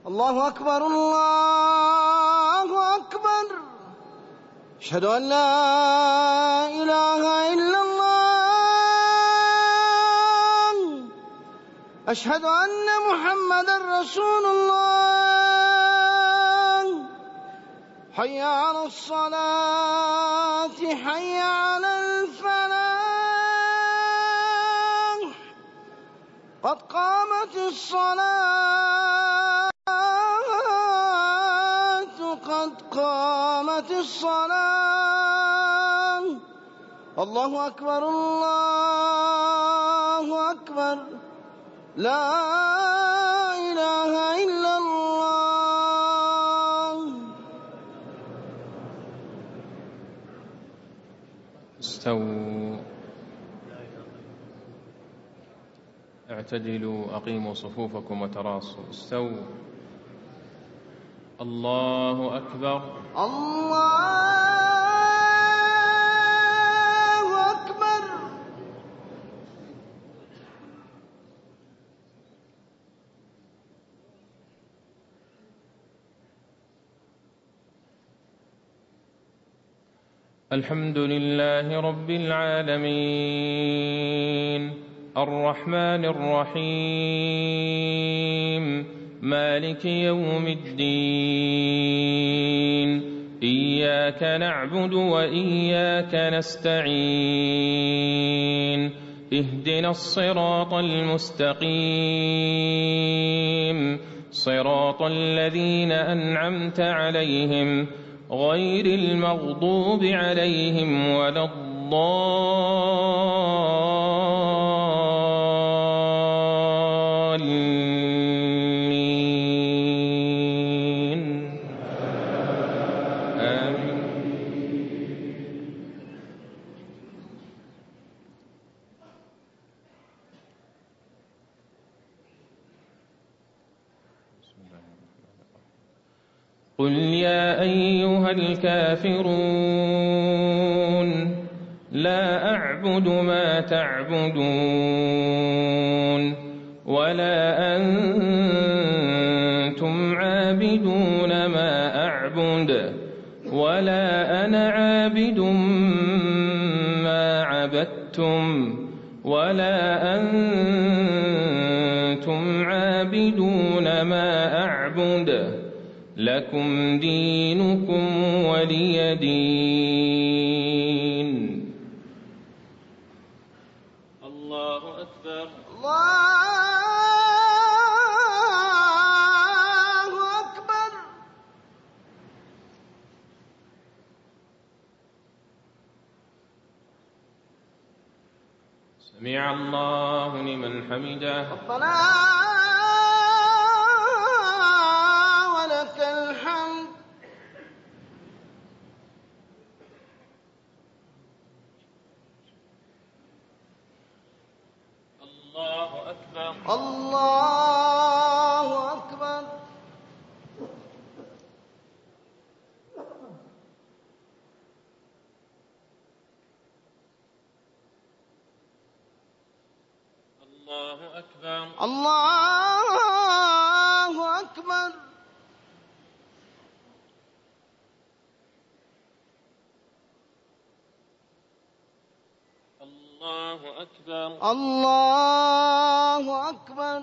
الله أكبر الله أكبر. أشهد أن لا إله إلا الله. أشهد أن محمدا رسول الله. حي على الصلاة حي على الفلاح. قد قامت الصلاة قد قامت الصلاة. الله أكبر الله أكبر. لا إله إلا الله. استووا، اعتدلوا، أقيموا صفوفكم وتراصوا. استووا. الله أكبر الله أكبر. الحمد لله رب العالمين، الرحمن الرحيم، مالك يوم الدين. إياك نعبد وإياك نستعين. اهدنا الصراط المستقيم، صراط الذين أنعمت عليهم غير المغضوب عليهم ولا الضالين. آمين. قل يا أيها الكافرون لا أعبد ما تعبدون ولا أنتم عابدون ما أعبد ولا أنا عابد ما عبدتم ولا أنتم عابدون ما أعبد. لكم دينكم ولي دين. الله أكبر الله أكبر. سمع الله لمن حمده. ربنا ولك الحمد. الله أكبر الله أكبر. الله أكبر الله أكبر. الله أكبر الله أكبر.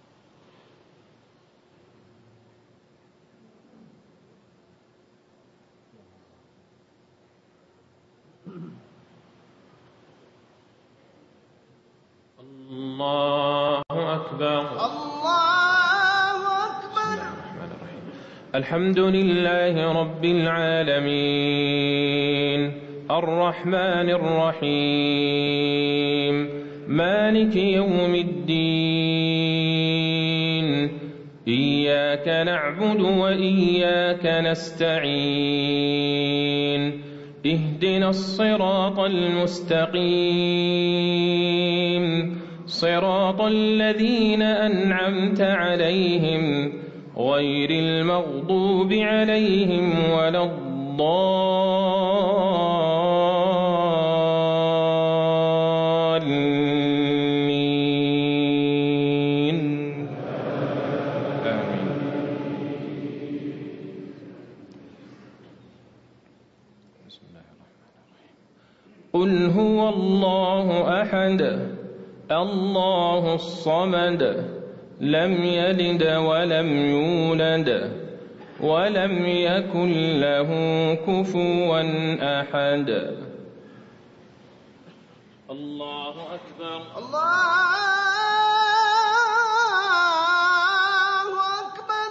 الله أكبر الله أكبر. الحمد لله رب العالمين، الرحمن الرحيم، مالك يوم الدين. إياك نعبد وإياك نستعين. اهدنا الصراط المستقيم، صراط الذين أنعمت عليهم غير المغضوب عليهم ولا الضالين. آمين. قل هو الله أحد الله الصمد لم يلد ولم يولد ولم يكن له كفوا أحد. الله أكبر. الله أكبر.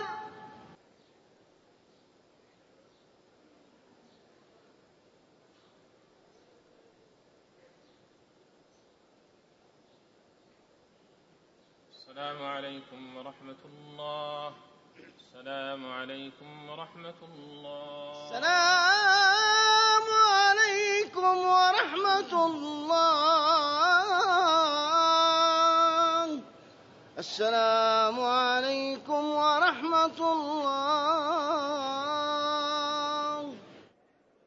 السلام عليكم ورحمة الله. السلام عليكم ورحمة الله. السلام عليكم ورحمة الله. السلام عليكم ورحمة الله.